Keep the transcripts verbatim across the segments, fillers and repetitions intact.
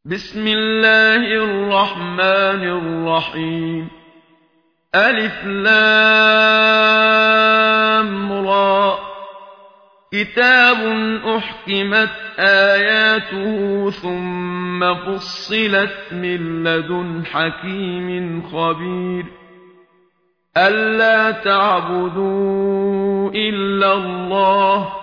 بسم الله الرحمن الرحيم. ألف لام را. كتاب أحكمت آياته ثم فصلت من لدن حكيم خبير. ألا تعبدوا إلا الله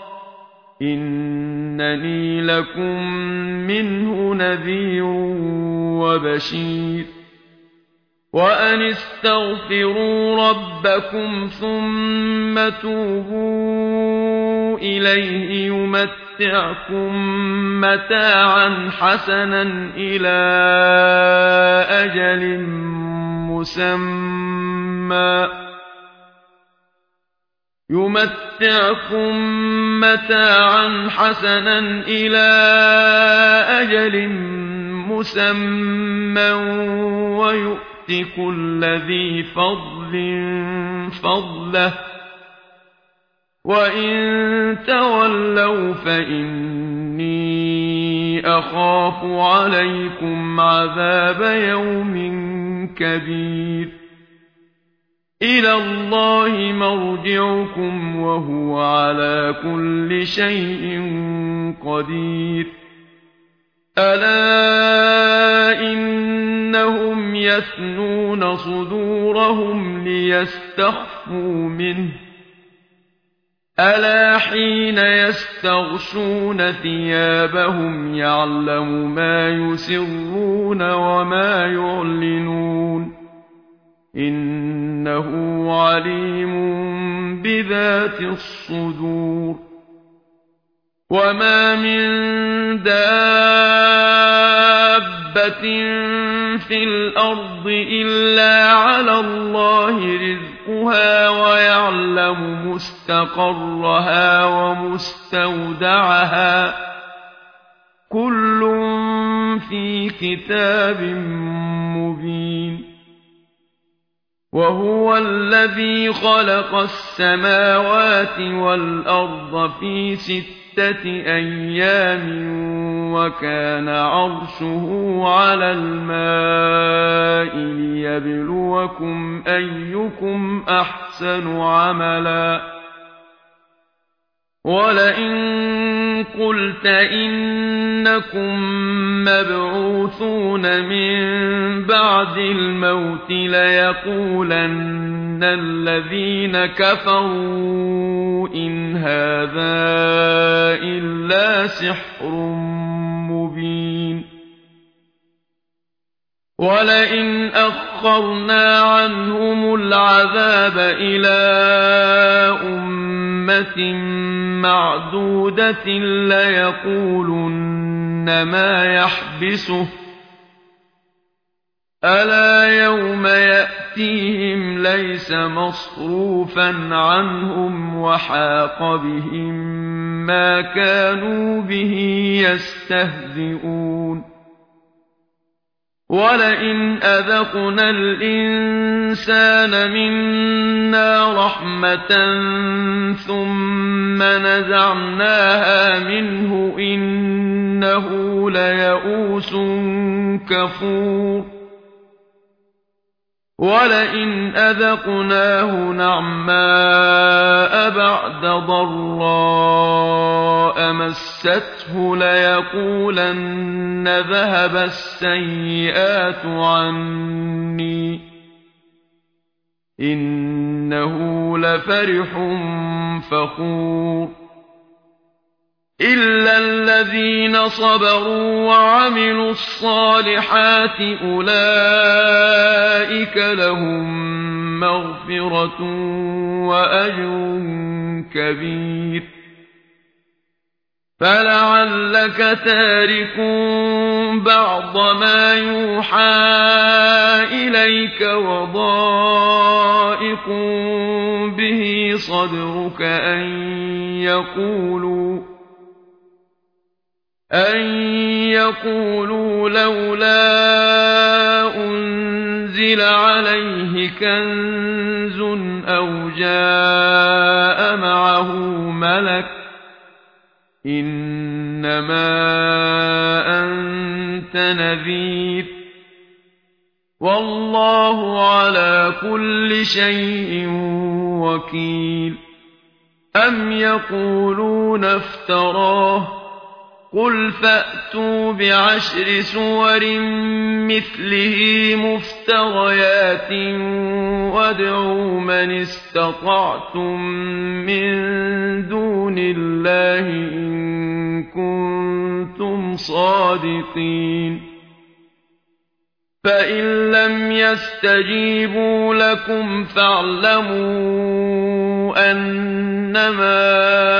إنني لكم منه نذير وبشير. وأن استغفروا ربكم ثم توبوا إليه يمتعكم متاعا حسنا إلى أجل مسمى يمتعكم متاعا حسنا إلى أجل مسمى ويؤت كل ذي فضل فضله وإن تولوا فإني أخاف عليكم عذاب يوم كبير. إلى الله مرجعكم وهو على كل شيء قدير. ألا إنهم يثنون صدورهم ليستخفوا منه ألا حين يستغشون ثيابهم يعلم ما يسرون وما يعلنون إنه عليم بذات الصدور. وما من دابة في الأرض إلا على الله رزقها ويعلم مستقرها ومستودعها كل في كتاب مبين. وهو الذي خلق السماوات والأرض في ستة أيام وكان عرشه على الماء ليبلوكم أيكم أحسن عملا. ولئن قلت إنكم مبعوثون من بعد الموت ليقولن الذين كفروا إن هذا إلا سحر مبين. ولئن أخرنا عنهم العذاب إلى أمة معدودة ليقولن ما يحبسه ألا يوم يأتيهم ليس مصروفا عنهم وحاق بهم ما كانوا به يستهزئون. ولئن أذقنا الإنسان منا رحمة ثم نزعناها منه إنه ليئوس كفور. ولئن أذقناه نعماء بعد ضراء مسته ليقولن ذهب السيئات عني إنه لفرح فخور. إلا الذين صبروا وعملوا الصالحات أولئك لهم مغفرة وأجر كبير. فلعلك تارك بعض ما يوحى إليك وضائق به صدرك أن يقولوا أن يقولوا لولا أنزل عليه كنز أو جاء معه ملك إنما أنت نذير والله على كل شيء وكيل أم يقولون افتراه قل فأتوا بعشر سور مثله مفتريات وادعوا من استطعتم من دون الله إن كنتم صادقين فإن لم يستجيبوا لكم فاعلموا أنما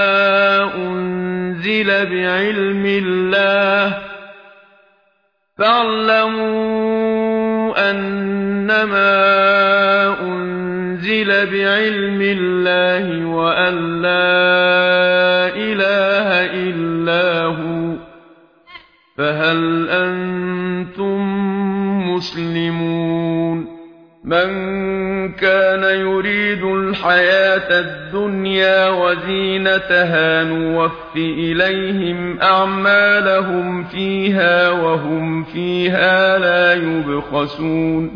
أنزل بعلم الله فاعلموا أنما أنزل بعلم الله وأن لا إله إلا هو فهل أنتم مسلمون من كان يريد الحياة الدنيا وزينتها نوف إليهم أعمالهم فيها وهم فيها لا يبخسون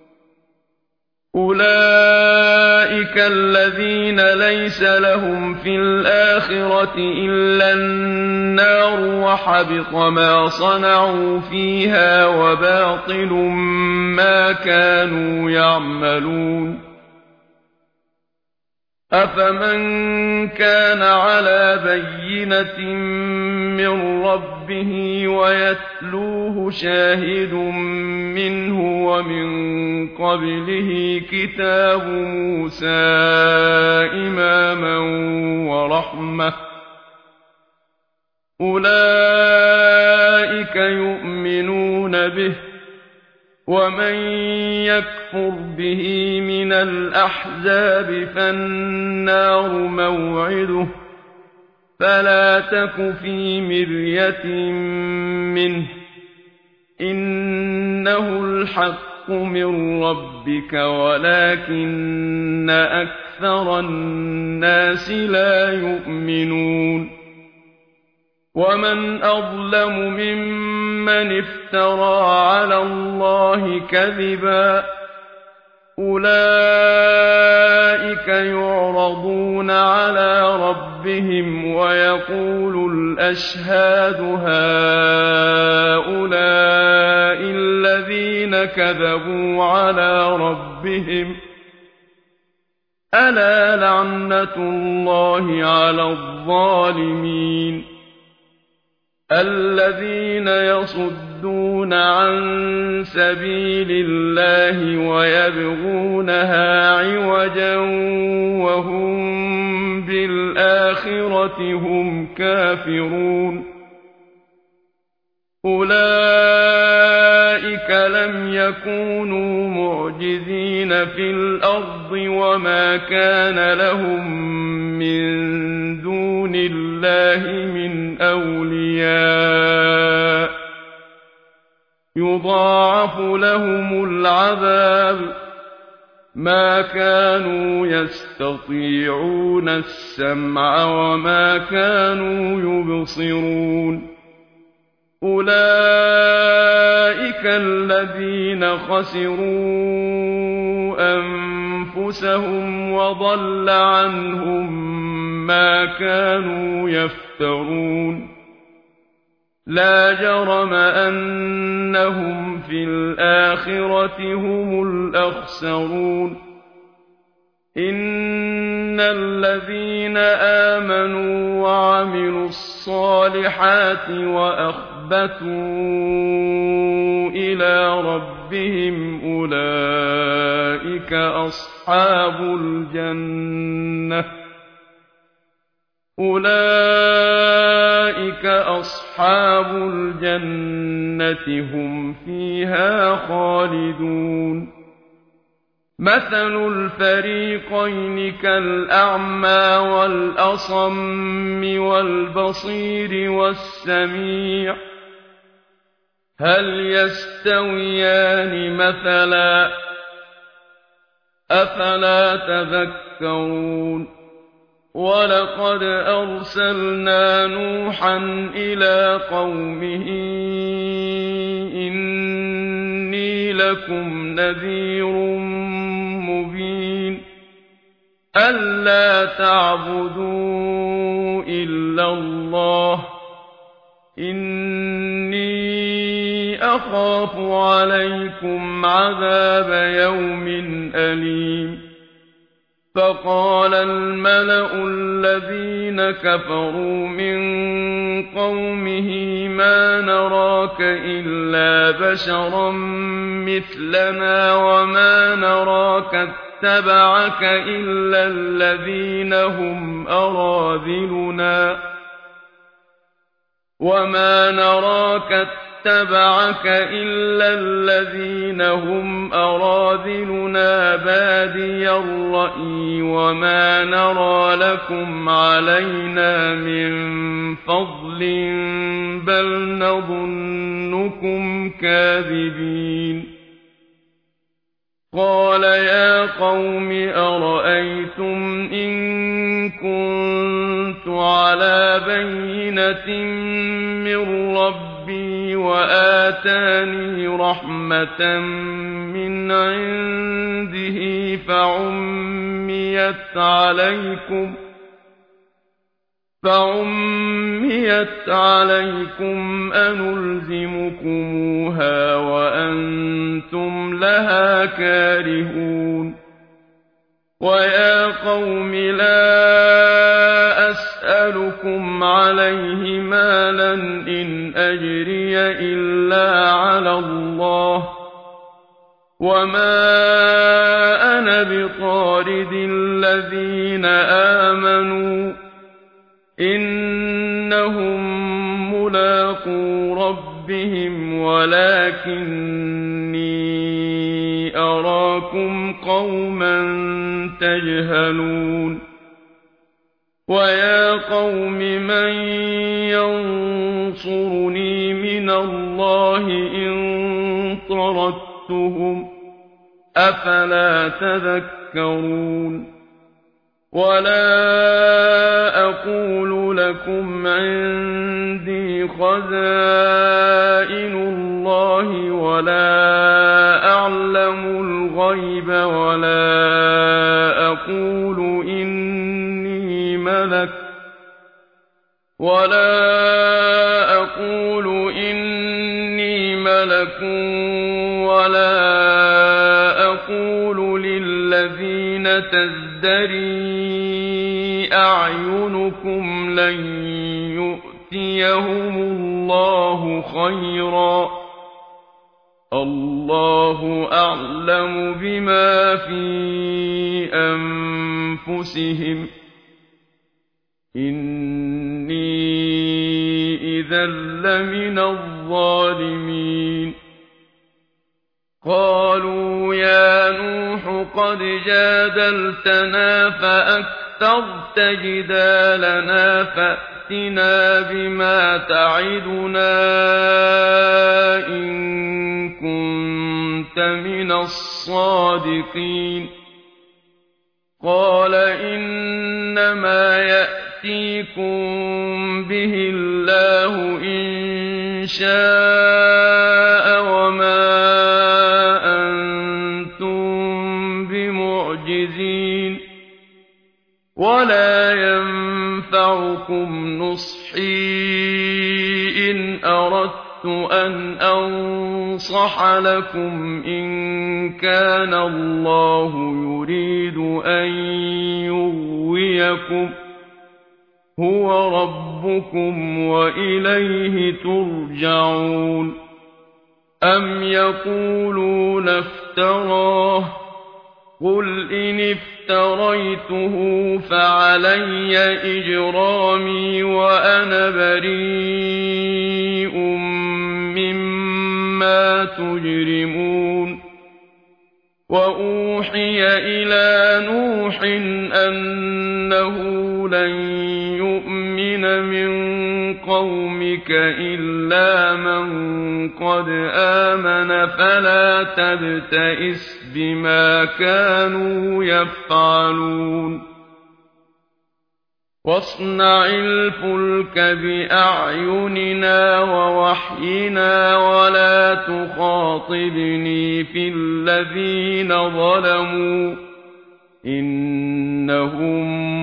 أولئك الذين ليس لهم في الآخرة إلا النار وحبط ما صنعوا فيها وباطل ما كانوا يعملون أفمن كان على بينة من ربه ويتلوه شاهد منه ومن قبله كتاب موسى إماما ورحمة أولئك يؤمنون به ومن يكفر به من الأحزاب فالنار موعده فلا تك في مرية منه إنه الحق من ربك ولكن أكثر الناس لا يؤمنون ومن أظلم ممن افترى على الله كذبا أولئك يعرضون على ربهم ويقول الأشهاد هؤلاء الذين كذبوا على ربهم ألا لعنة الله على الظالمين الذين يصدون عن سبيل الله ويبغونها عوجا وهم بالآخرة هم كافرون أولئك لم يكونوا معجزين في الأرض وما كان لهم من دون الله من أولياء يضاعف لهم العذاب ما كانوا يستطيعون السمع وما كانوا يبصرون أولئك الذين خسروا أنفسهم وضل عنهم ما كانوا يفترون لا جرم أنهم في الآخرة هم الأخسرون إن الذين آمنوا وعملوا الصالحات وأخبتوا إلى ربهم أولئك أصحاب الجنة أولئك أصحاب الجنة هم فيها خالدون مثل الفريقين كالأعمى والأصم والبصير والسميع هل يستويان مثلا أفلا تذكرون ولقد أرسلنا نوحا إلى قومه لكم نذير مبين ألا تعبدوا إلا الله إني أخاف عليكم عذاب يوم أليم فقال الملأ الذين كفروا من قومه ما نراك إلا بشرا مثلنا وما نراك اتبعك إلا الذين هم أراذلنا وما نراك اتبعك إلا الذين هم أراذلنا بادي الرأي وما نرى لكم علينا من فضل بل نظنكم كاذبين قال يا قوم أرأيتم إن كنت على بينة من ربي وآتاني رحمة من عنده فعميت عليكم فعميت عليكم أنلزمكموها وأنتم لها كارهون ويا قوم لا أسألكم عليه مالا إن أجري إلا على الله وما أنا بطارد الذين آمنوا إنهم ملاقو ربهم ولكني أراكم قوما تجهلون ويا قوم من ينصرني من الله إن طردتهم أفلا تذكرون ولا أقول لكم عندي خزائن الله ولا أعلم الغيب ولا أقول إني ملك ولا أقول إني ملك ولا أقول للذين تزدري أعينكم لن يؤتيهم الله خيرا الله أعلم بما في أنفسهم إني إذا لمن الظالمين قالوا يا نوح قد جادلتنا فأكثرت جدالنا فأتنا بما تعدنا إن كنت من الصادقين قال إنما يأتيكم به الله إن شاء وما ولا ينفعكم نصحي إن أردت أن أنصح لكم إن كان الله يريد أن يغويكم هو ربكم وإليه ترجعون أم يقولون افتراه قل إن افتريته فعلي إجرامي وأنا بريء مما تجرمون وأوحي إلى نوح أنه لن يؤمن من قومك إلا من قد آمن فلا تبتئس بما كانوا يفعلون واصنع الفلك بأعيننا ووحينا ولا تخاطبني في الذين ظلموا إنهم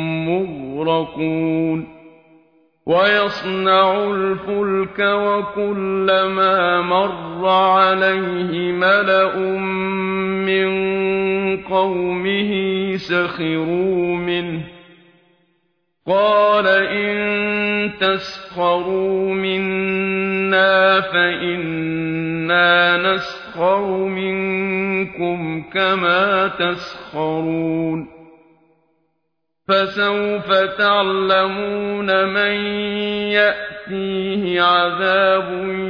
مغرقون ويصنع الفلك وكلما مر عليه ملأ من قومه سخروا منه قال إن تسخروا منا فإنا نسخر منكم كما تسخرون فسوف تعلمون من يأتيه عذاب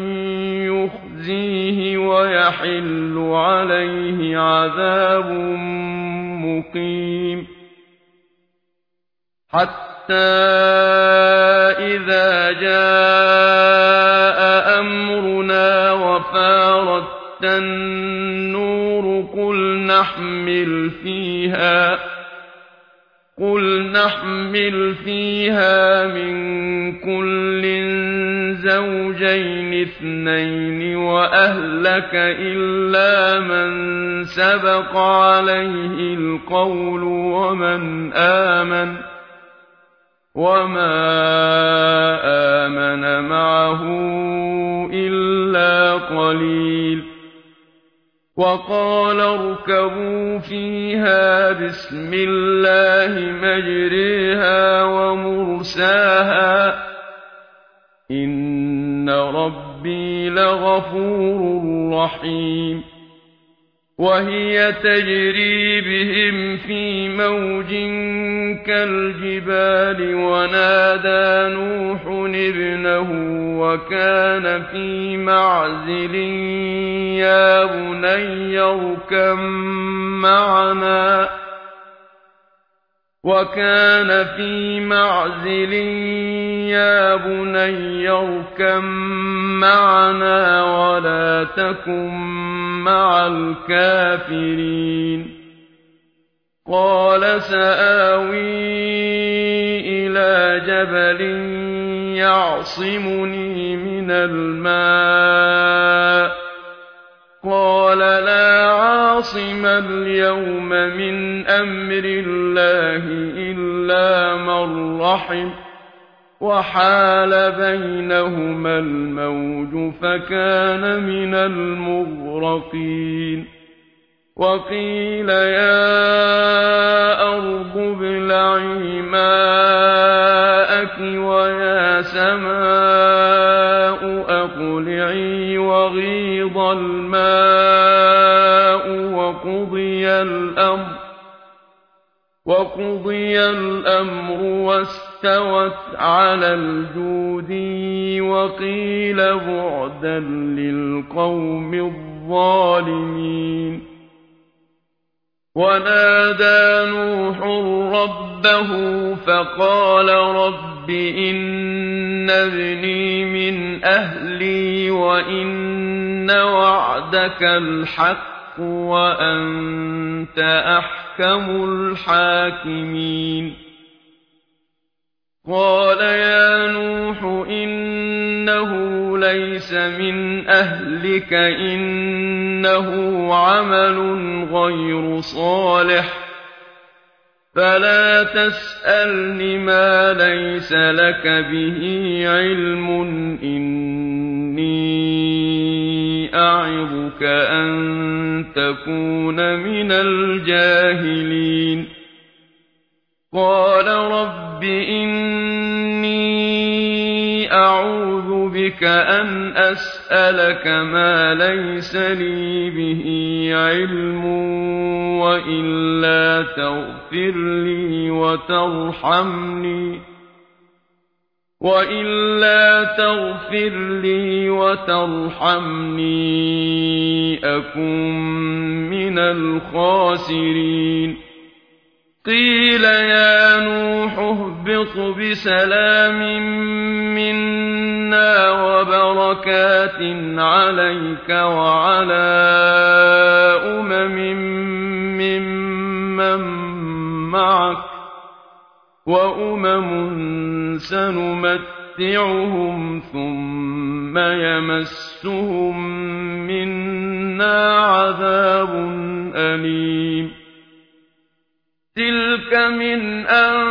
يخزيه ويحل عليه عذاب مقيم حتى إذا جاء أمرنا وفارت النور قل نحمل فيها قل نحمل فيها من كل زوجين اثنين وأهلك إلا من سبق عليه القول ومن آمن وما آمن معه إلا قليل وقال اركبوا فيها بسم الله مجريها ومرساها إن ربي لغفور رحيم وهي تجري بهم في موج كالجبال ونادى نوح ابنه وكان في معزل يا بني اركب معنا وكان في معزل يا بني اركب معنا ولا تكن مع الكافرين قال سآوي إلى جبل يعصمني من الماء قال لا عاصم اليوم من أمر الله إلا من رحم وحال بينهما الموج فكان من المغرقين وقيل يا أرض ابلعي ماءك ويا سماء أقلعي وغيض الماء وقضي الأمر وقضي الأمر واستوت على الجودي وقيل بعدا للقوم الظالمين ونادى نوح ربه فقال رب إن ابني من أهلي وإن وعدك الحق وأنت أحكم الحاكمين قال يا نوح إنه ليس من أهلك إنه عمل غير صالح فلا تسألني ما ليس لك به علم إني أعظك أن تكون من الجاهلين قال رب إني أعوذ بك أن أسألك ما ليس لي به علم وإلا تغفر لي وترحمني وإلا تغفر لي وترحمني أكن من الخاسرين قيل يا نوح اهبط بسلام منا وبركات عليك وعلى أمم ممن معك وأمم سنمتعهم نُمَتِّعُهُمْ ثُمَّ يَمَسُّهُم مِّنَّا عَذَابٌ أَلِيمٌ تِلْكَ مِنْ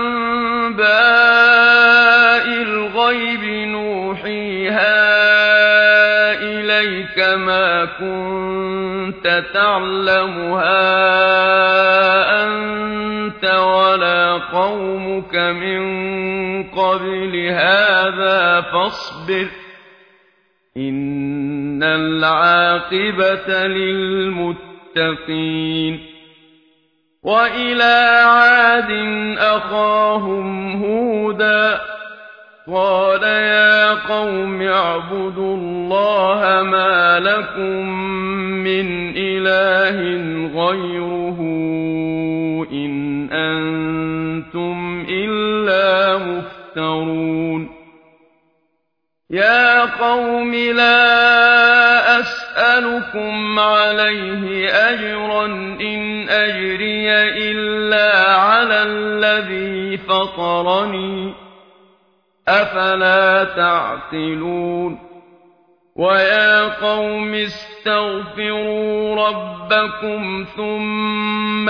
أَنبَاءِ الْغَيْبِ نُوحِيهَا إِلَيْكَ مَا كُنتَ تَعْلَمُهَا أَنتَ وَلَا قَوْمُكَ مِن قَبْلِ هَٰذَا فَاصْبِرْ إِنَّ الْعَاقِبَةَ لِلْمُتَّقِينَ وَإِلَىٰ عَادٍ أَخَاهُمْ هُودًا قَالَ يَا قَوْمِ اعْبُدُوا اللَّهَ مَا لَكُم مِّنْ إِلَٰهٍ غَيْرُهُ إِنْ أَنتُمْ إِلَّا مُفْتَرُونَ يَا قَوْمِ لَا أَسْأَلُكُمْ عَلَيْهِ أَجْرًا إِنْ أَجْرِيَ إِلَّا عَلَى الَّذِي فَطَرَنِي أَفَلَا تَعْقِلُونَ وَيَا قَوْمِ اسْتَغْفِرُوا رَبَّكُمْ ثُمَّ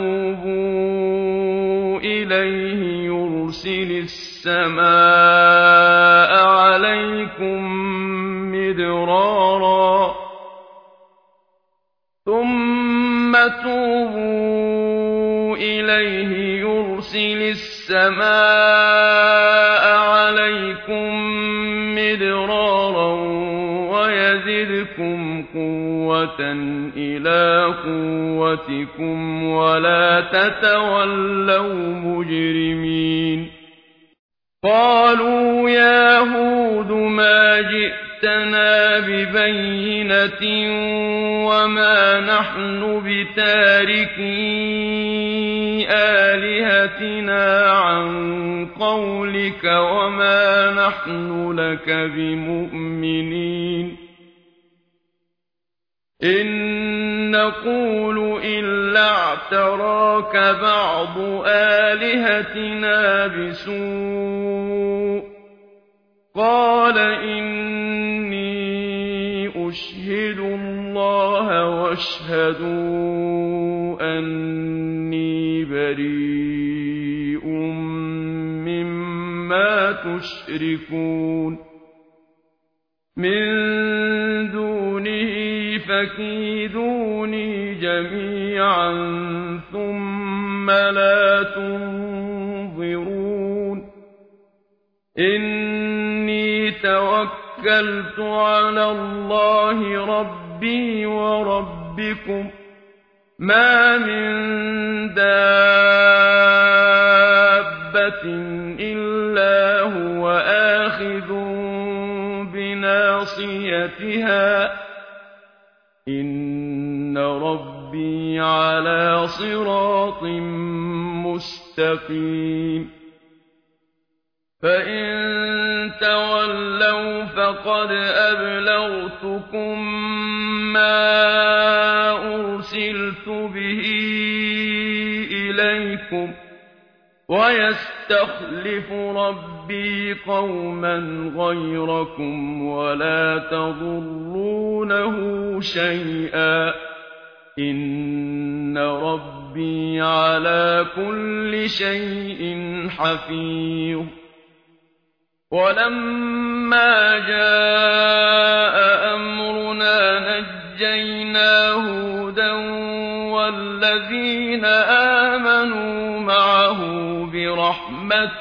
تُوبُوا إِلَيْهِ يُرْسِلِ السَّمَاءَ عَلَيْكُم مِّدْرَارًا ثُمَّ تُوبُوا إِلَيْهِ يُرْسِلِ السَّمَاءَ عَلَيْكُم مِّدْرَارًا وَيَزِدْكُمْ قُوَّةً إِلَىٰ قُوَّتِكُمْ وَلَا تَتَوَلَّوْا مُجْرِمِينَ قَالُوا يَا هُودُ مَا جِئْتَنَا بِبَيِّنَةٍ وَمَا نَحْنُ بِتَارِكِي آلِهَتِنَا عَن قَوْلِكَ وَمَا نَحْنُ لَكَ بِمُؤْمِنِينَ إِن نَّقُولُ إِلَّا اعْتَرَاكَ بَعْضُ آلِهَتِنَا بِسُوءٍ قَالَ إِنِّي أُشْهِدُ اللَّهَ وَاشْهَدُوا أَنِّي بَرِيءٌ مِّمَّا تُشْرِكُونَ مِن دُونِهِ فَكِيدُونِي جَمِيعًا ثُمَّ لَا تُنظِرُونِ إِنِّي تَوَكَّلْتُ عَلَى اللَّهِ رَبِّي وَرَبِّكُم مَّا مِن دَابَّةٍ إِلَّا هُوَ آخِذٌ بِنَاصِيَتِهَا إِنَّ رَبِّي عَلَىٰ صِرَاطٍ مُّسْتَقِيمٍ فَإِن تَوَلَّوْا فَقَدْ أَبْلَغْتُكُم مَّا أُرْسِلْتُ بِهِ إِلَيْكُمْ وَيَسْتَخْلِفُ رَبِّي قَوْمًا غَيْرَكُمْ وَلَا تَضُرُّونَهُ شَيْئًا إِنَّ رَبِّي عَلَىٰ كُلِّ شَيْءٍ حَفِيظٌ وَلَمَّا جَاءَ أَمْرُنَا نَجَّيْنَا هُودًا وَالَّذِينَ آمَنُوا مَعَهُ بِرَحْمَةٍ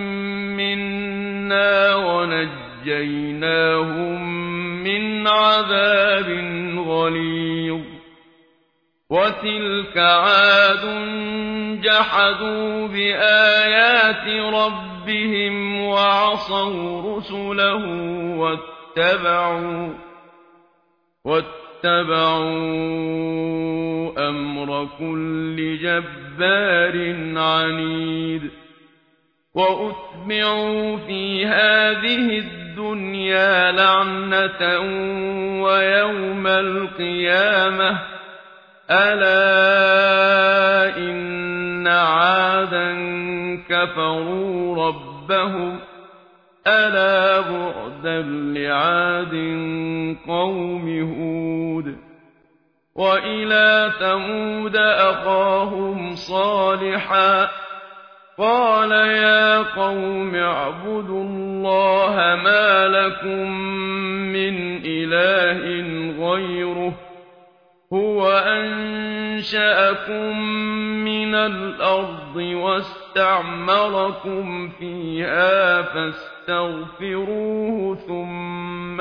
مِّنَّا وَنَجَّيْنَاهُم مِّنْ عَذَابٍ غَلِيظٍ وَتِلْكَ عَادٌ جَحَدُوا بِآيَاتِ رَبِّهِمْ وَعَصَوْا رُسُلَهُ وَاتَّبَعُوا وَاتَّبَعُوا أَمْرَ كُلِّ جَبَّارٍ عَنِيدٍ وَأُتْبِعُوا فِي هَٰذِهِ الدُّنْيَا لَعْنَةً وَيَوْمَ الْقِيَامَةِ أَلَا إِنَّ عَادًا كَفَرُوا رَبَّهُمْ ألا بعدا لعاد قوم هود وإلى ثمود أخاهم صالحا قال يا قوم اعبدوا الله ما لكم من إله غيره هو أنشأكم من الأرض واستعمركم فيها فاستغفروه ثم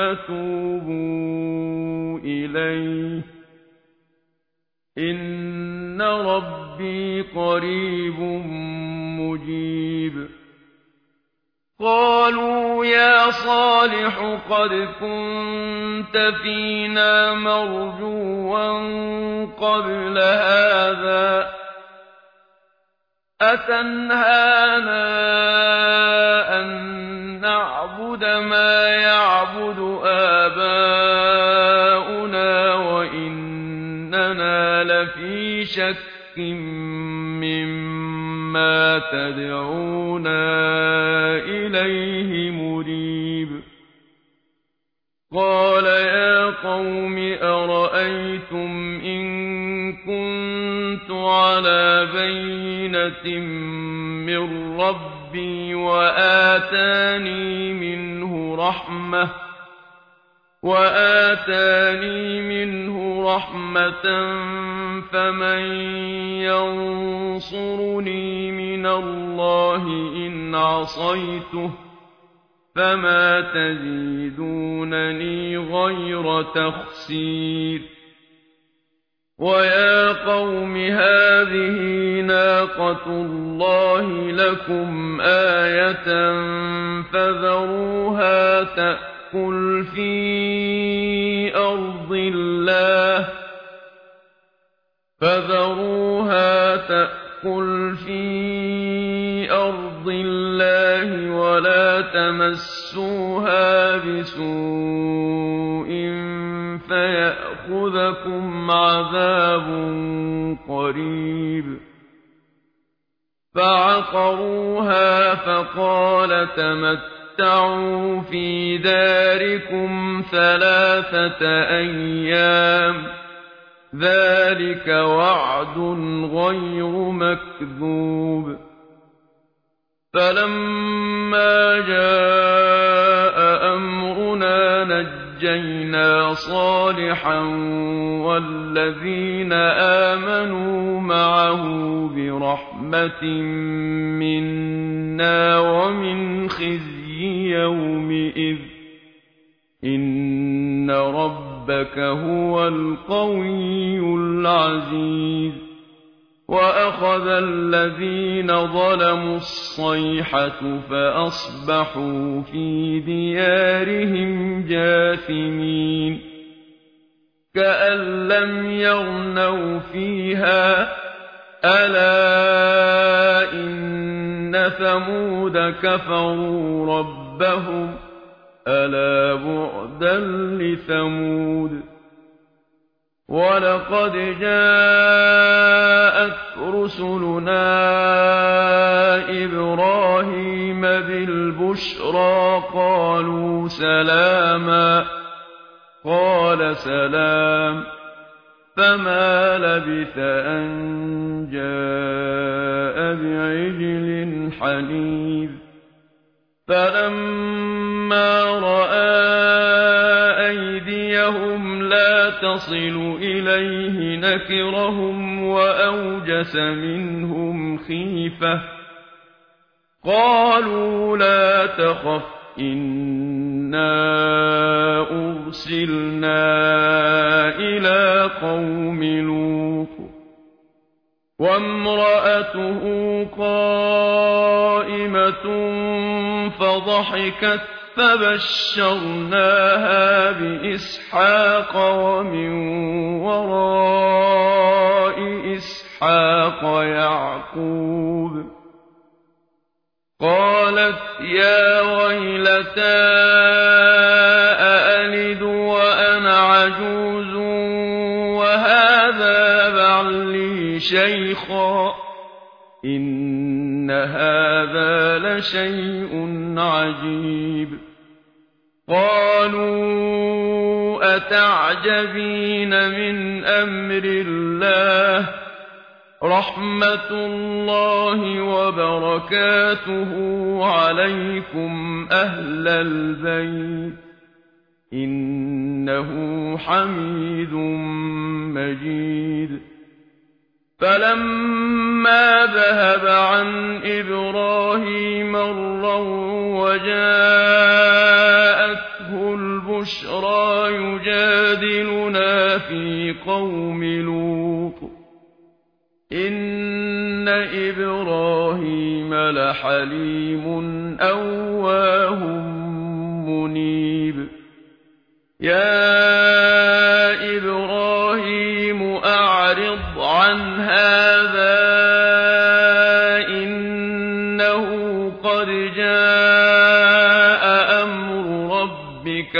توبوا إليه إن ربي قريب مجيب قالوا يا صالح قد كنت فينا مرجوا قبل هذا أتنهانا أن نعبد ما يعبد آباؤنا وإننا لفي شك مما تدعونا إليه مريب قال يا قوم أرأيتم إن كنت على بينة من ربي وآتاني منه رحمة وآتاني منه رحمة فمن ينصرني من الله إن عصيته فما تزيدونني غير تخسير ويا قوم هذه ناقة الله لكم آية فذروها تأكل في أرض الله فذروها تأكل في أرض الله ولا تمسوها بسوء فيأخذكم عذاب قريب فعقروها فقال تمتعوا في داركم ثلاثة أيام ذلك وعد غير مكذوب فلما جاء أمرنا نجينا صالحا والذين آمنوا معه برحمة منا ومن خزي يومئذ إن ربك هو القوي العزيز وأخذ الذين ظلموا الصيحة فأصبحوا في ديارهم جاثمين كأن لم يغنوا فيها ألا إن ثمود كفروا ربهم ألا بعدا لثمود ولقد جاءت رسلنا إبراهيم بالبشرى قالوا سلاما قال سلام فما لبث أن جاء بعجل حنيذ فلما رأى أيديهم لا تصل إليه نكرهم وأوجس منهم خيفة قالوا لا تخف إنا أرسلنا إلى قوم لوط وامرأته قائمة فضحكت فبشرناها بإسحاق ومن وراء إسحاق يعقوب قالت يا ويلتى أألد وأنا عجوز وهذا بعلي شيخا إن إن هذا لشيء عجيب قالوا أتعجبين من أمر الله رحمة الله وبركاته عليكم أهل البيت إنه حميد مجيد فلما ذهب عن إبراهيم الروع وجاءته البشرى يجادلنا في قوم لوط إن إبراهيم لحليم أواه منيب يا إبراهيم أعرض عن هذا إنه قد جاء أمر ربك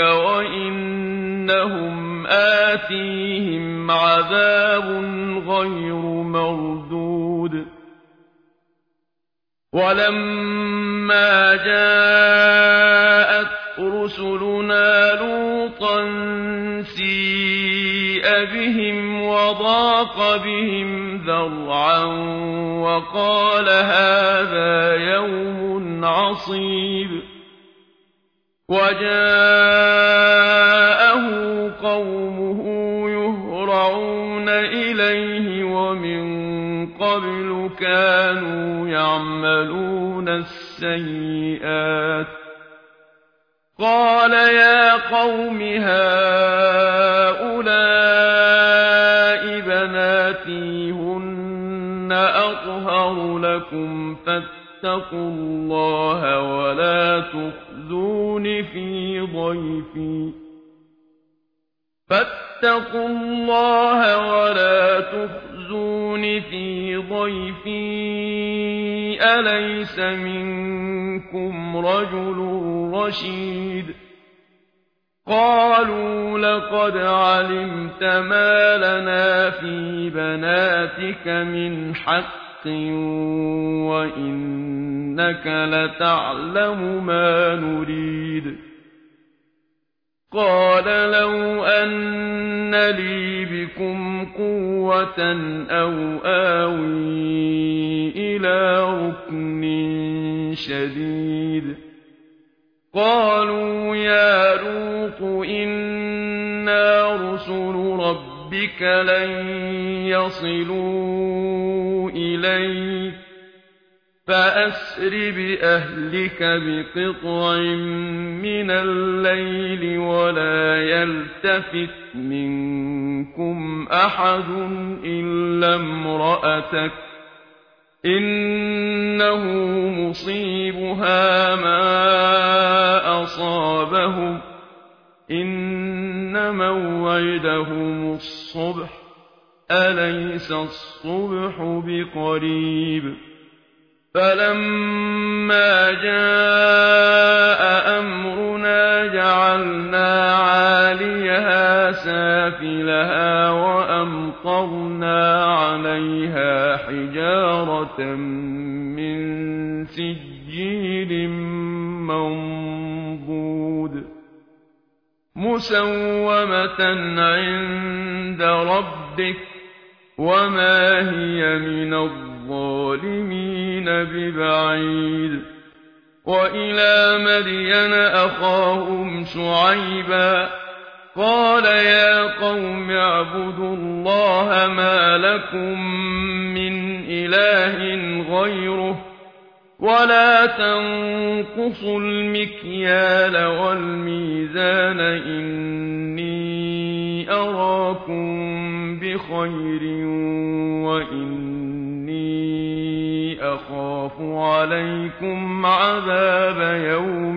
وإنهم آتيهم عذاب غير مردود ولما جاءت رسلنا لوطا سيء بهم وضاق بهم ذرعا وقال هذا يوم عصيب وجاءه قومه يهرعون إليه ومن قبل كانوا يعملون السيئات قال يا قوم هؤلاء بناتي هن أطهر لكم فاتقوا الله ولا تخزون في ضيفي فاتقوا الله ولا تخزون في ضيفي أليس منكم رجل رشيد قالوا لقد علمت ما لنا في بناتك من حق وإنك لتعلم ما نريد قال لو أن لي بكم قوة أو آوي إلى ركن شديد قالوا يا لوط إنا رسل ربك لن يصلوا إليك فأسر بأهلك بقطع من الليل ولا يلتفت منكم أحد إلا امرأتك إنه مصيبها ما أصابهم إن موعدهم الصبح أليس الصبح بقريب فلما جاء أمرنا جعلنا عاليها سافلها وأمطرنا عليها حجارة من سجيل منضود مسومة عند ربك وما هي من الظالمين ببعيد وإلى مدين أخاهم شعيبا قال يا قوم اعبدوا الله ما لكم من إله غيره ولا تنقصوا المكيال والميزان إني أراكم بخير وإني أخاف عليكم عذاب يوم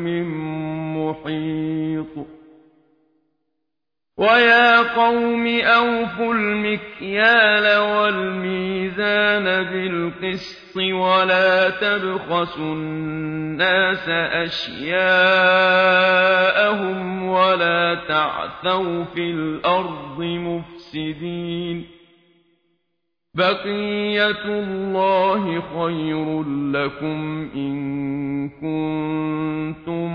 محيط ويا قوم أوفوا المكيال والميزان بالقسط ولا تبخسوا الناس أشياءهم ولا تعثوا في الأرض مفسدين بقية الله خير لكم إن كنتم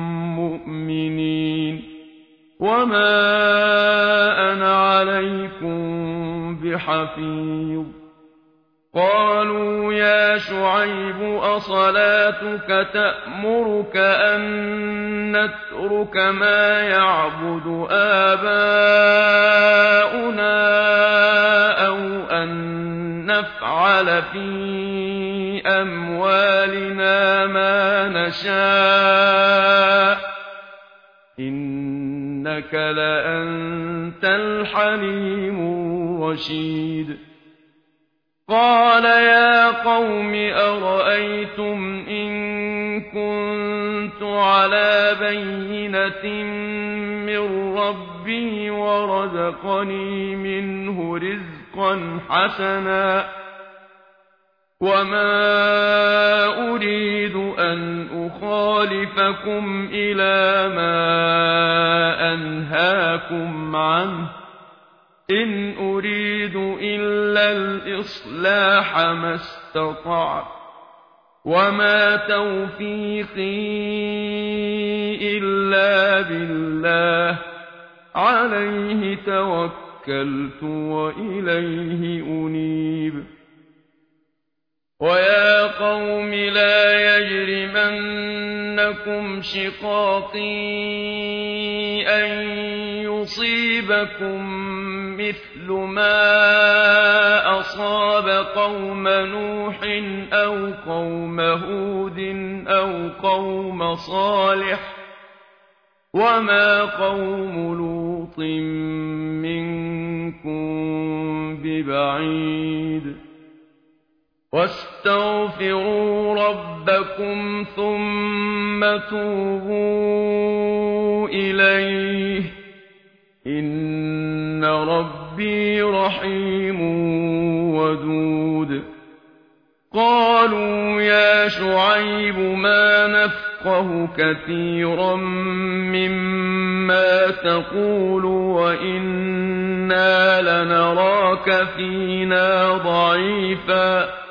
مؤمنين وما أنا عليكم بحفيظ قالوا يا شعيب أصلاتك تأمرك أن نترك ما يعبد آباؤنا أو أن نفعل في أموالنا ما نشاء إنك لأنت الحليم الرشيد قال يا قوم أرأيتم إن كنت على بينة من ربي ورزقني منه رزقا حسنا وما أريد أن أخالفكم إلى ما أنهاكم عنه إن أريد إلا الإصلاح ما استطعت وما توفيقي إلا بالله عليه توكلت وإليه أنيب ويا قوم لا يجرمنكم شقاقي أن يصيبكم مثل ما أصاب قوم نوح أو قوم هود أو قوم صالح وما قوم لوط منكم ببعيد واستغفروا ربكم ثم توبوا إليه إن ربي رحيم ودود قالوا يا شعيب ما نفقه كثيرا مما تقول وإنا لنراك فينا ضعيفا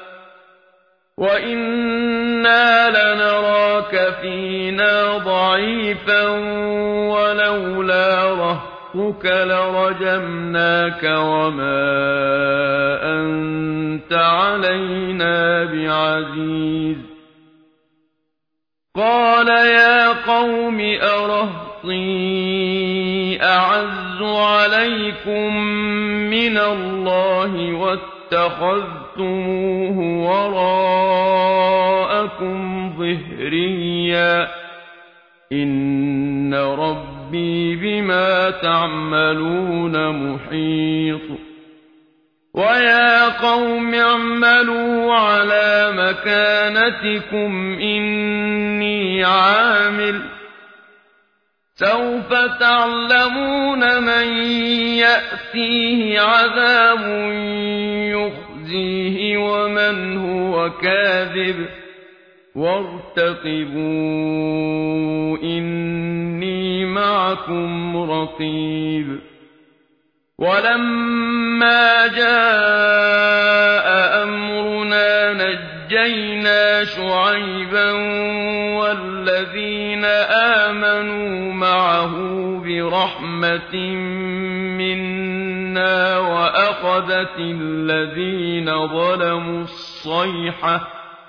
وَإِنَّا لَنَرَاكَ فِينَا ضَعِيفًا وَلَوْلَا رَهْطُكَ لَرَجَمْنَاكَ وَمَا أَنتَ عَلَيْنَا بِعَزِيزٍ قَالَ يَا قَوْمِ أَرَهْطِي أَعَزُّ عَلَيْكُم مِّنَ اللَّهِ واتخذتموه وراءكم ظهريا إن ربي بما تعملون محيط ويا قوم اعملوا على مكانتكم إني عامل سوف تعلمون من يأتيه عذاب يخزيه ومن هو كاذب وارتقبوا إني معكم رقيب ولما جاء أمرنا نجينا شعيبا والذين آمنوا معه برحمة منا وأخذت الذين ظلموا الصيحة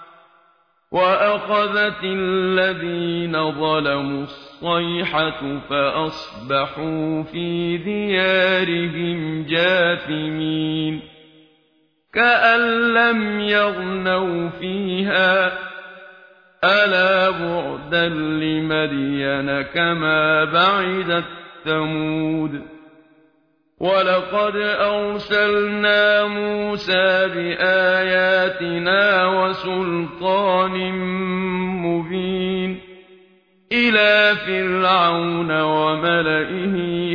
وأخذت الذين ظلموا الصيحة فأصبحوا في ديارهم جاثمين كأن لم يغنوا فيها ألا بعدا لمدين كما بعدت ثمود ولقد أرسلنا موسى بآياتنا وسلطان مبين إلى فرعون وملئه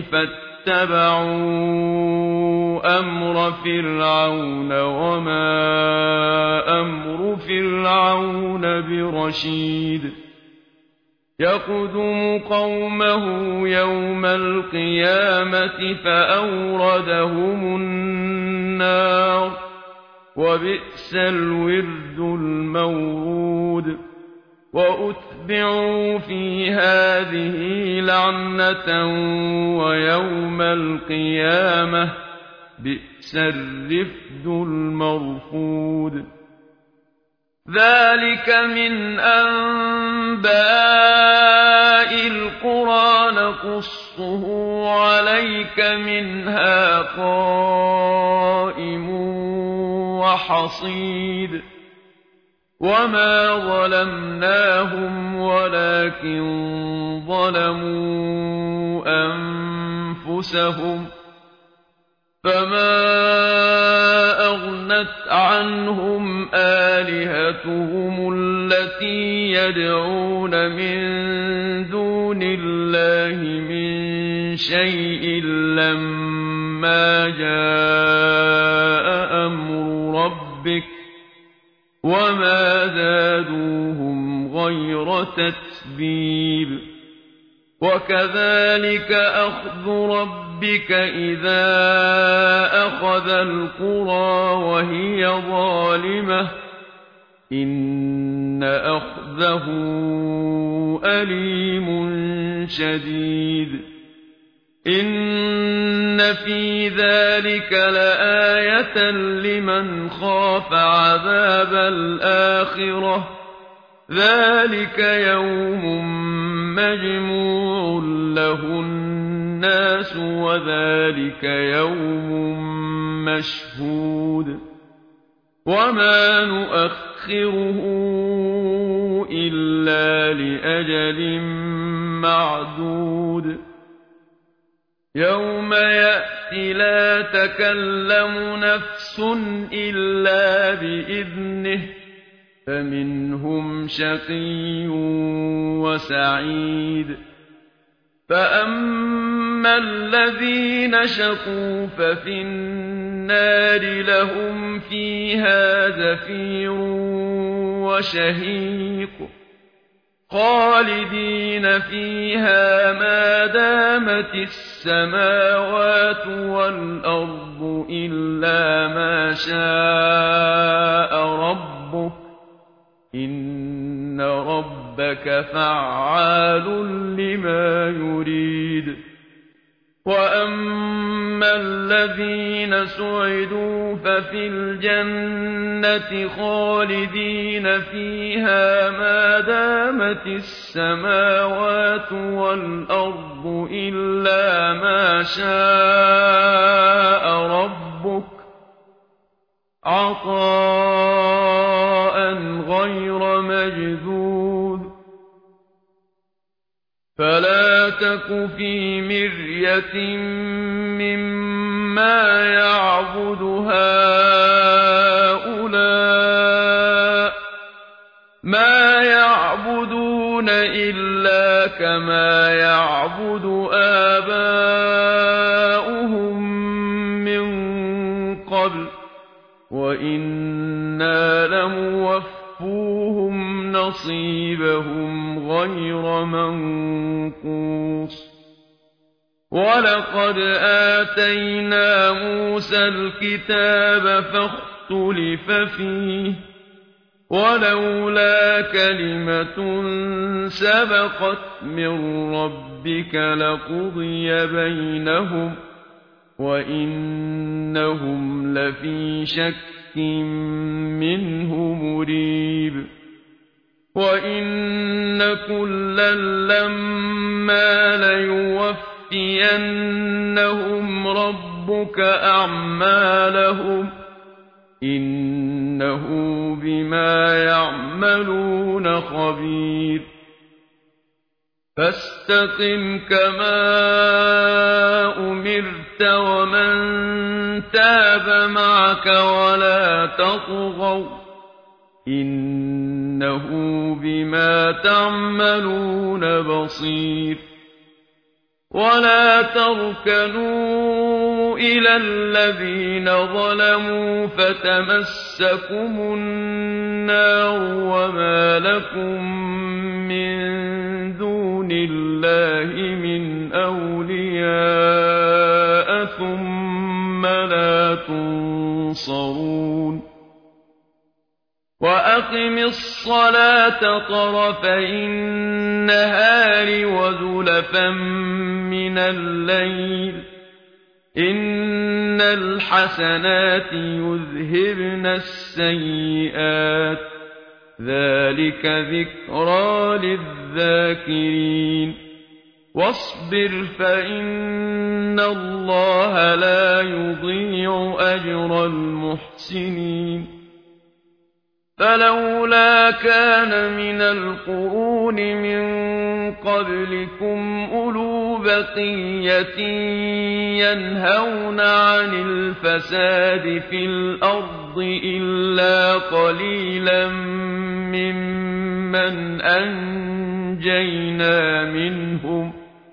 فاتبعوا أمر فرعون وما أمر فرعون برشيد يقدم قومه يوم القيامة فأوردهم النار وبئس الورد المورود وأتبعوا في هذه لعنة ويوم القيامة بئس الرفد المرفود ذلك من أنباء القرى نقصه عليك منها قائم وحصيد وما ظلمناهم ولكن ظلموا أنفسهم فما أغنت عنهم آلهتهم التي يدعون من دون الله من شيء لما جاء أمر ربك وما زادوهم غير تتبيب وكذلك أخذ ربك إذا أخذ القرى وهي ظالمة إن أخذه أليم شديد إن في ذلك لآية لمن خاف عذاب الآخرة ذلك يوم مجموع له الناس وذلك يوم مشهود وما نؤخره إلا لأجل معدود يوم يأتي لا تكلم نفس إلا بإذنه فمنهم شقي وسعيد فأما الذين شقوا ففي النار لهم فيها زفير وشهيق خالدين فيها ما دامت السماوات والأرض إلا ما شاء ربك إن ربك فعال لما يريد وأما الذين سعدوا ففي الجنة خالدين فيها ما دامت السماوات والأرض إلا ما شاء ربك عطاء غير مجذوذ فلا تك في مرية مما يعبد هؤلاء ما يعبدون إلا كما يعبد آباؤهم من قبل وإنا لموفوهم نصيبهم غير منقوص ولقد آتينا موسى الكتاب فاختلف فيه ولولا كلمة سبقت من ربك لقضي بينهم وإنهم لفي شك منه مريب وإن كلا لما ليوفينهم ربك أعمالهم إنه بما يعملون خبير فاستقم كما أمرت ومن تاب معك ولا تطغوا إنه بما تعملون بصير ولا تركنوا إلى الذين ظلموا فتمسكم النار وما لكم من دون الله من أولياء ثم لا تنصرون وَأَقِمِ الصَّلَاةَ طَرَفَيِ النَّهَارِ وَزُلَفًا مِّنَ اللَّيْلِ ۚ إِنَّ الْحَسَنَاتِ يُذْهِبْنَ السَّيِّئَاتِ ۚ ذَٰلِكَ ذِكْرَىٰ لِلذَّاكِرِينَ وَاصْبِرْ فَإِنَّ اللَّهَ لَا يُضِيعُ أَجْرَ الْمُحْسِنِينَ فَلَوْلَا كَانَ مِنَ الْقُرُونِ مِن قَبْلِكُمْ أُولُو بَقِيَّةٍ يَنْهَوْنَ عَنِ الْفَسَادِ فِي الْأَرْضِ إِلَّا قَلِيلًا مِّمَّنْ أَنجَيْنَا مِنْهُمْ ۗ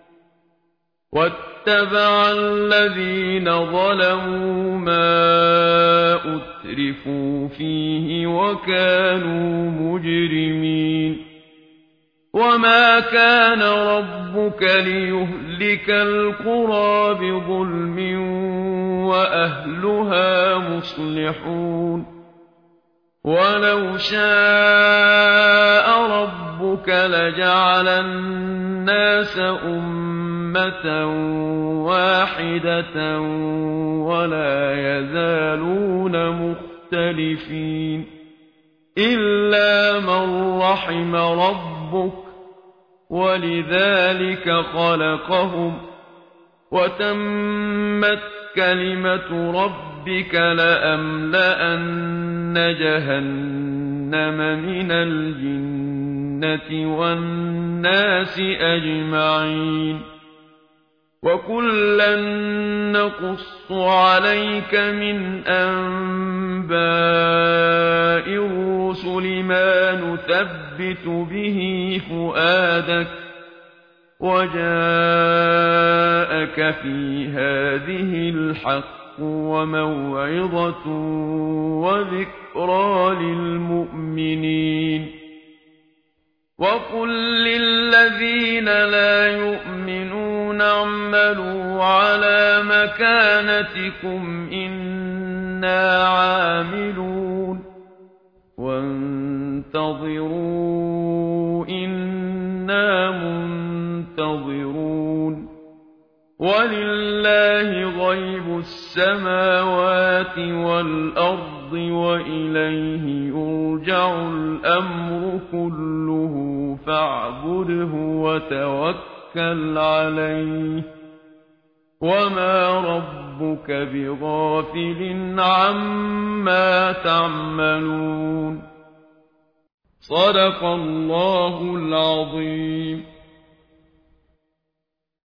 وَاتَّبَعَ الَّذِينَ ظَلَمُوا مَا أُتْرِفُوا فِيهِ وَكَانُوا مُجْرِمِينَ وَمَا كَانَ رَبُّكَ لِيُهْلِكَ الْقُرَىٰ بِظُلْمٍ وَأَهْلُهَا مُصْلِحُونَ وَلَوْ شَاءَ رَبُّكَ لَجَعَلَ النَّاسَ أُمَّةً وَاحِدَةً وَلَا يَزَالُونَ مُخْتَلِفِينَ إِلَّا مَن رَّحِمَ رَبُّكَ وَلِذَٰلِكَ خَلَقَهُمْ ۗ وَتَمَّتْ كَلِمَةُ رَبِّكَ لَأَمْلَأَنَّ جَهَنَّمَ مِنَ الْجِنَّةِ وَالنَّاسِ أَجْمَعِينَ وَكُلًّا نَّقُصُّ عَلَيْكَ مِنْ أَنبَاءِ الرُّسُلِ مَا نُثَبِّتُ بِهِ فُؤَادَكَ ۖ وَجَاءَكَ فِي هَٰذِهِ الْحَقُّ وَمَوْعِظَةٌ وَذِكْرَىٰ لِلْمُؤْمِنِينَ وَقُل لِّلَّذِينَ لَا يُؤْمِنُونَ اعْمَلُوا عَلَىٰ مَكَانَتِكُمْ إِنَّا عَامِلُونَ وَانتَظِرُوا إِنَّا مُنتَظِرُونَ وَلِلَّهِ غَيْبُ السَّمَاوَاتِ وَالْأَرْضِ وَإِلَيْهِ يُرْجَعُ الْأَمْرُ كُلُّهُ فَاعْبُدْهُ وَتَوَكَّلْ عَلَيْهِ وَمَا رَبُّكَ بِغَافِلٍ عَمَّا تَعْمَلُونَ صَدَقَ اللَّهُ الْعَظِيمُ.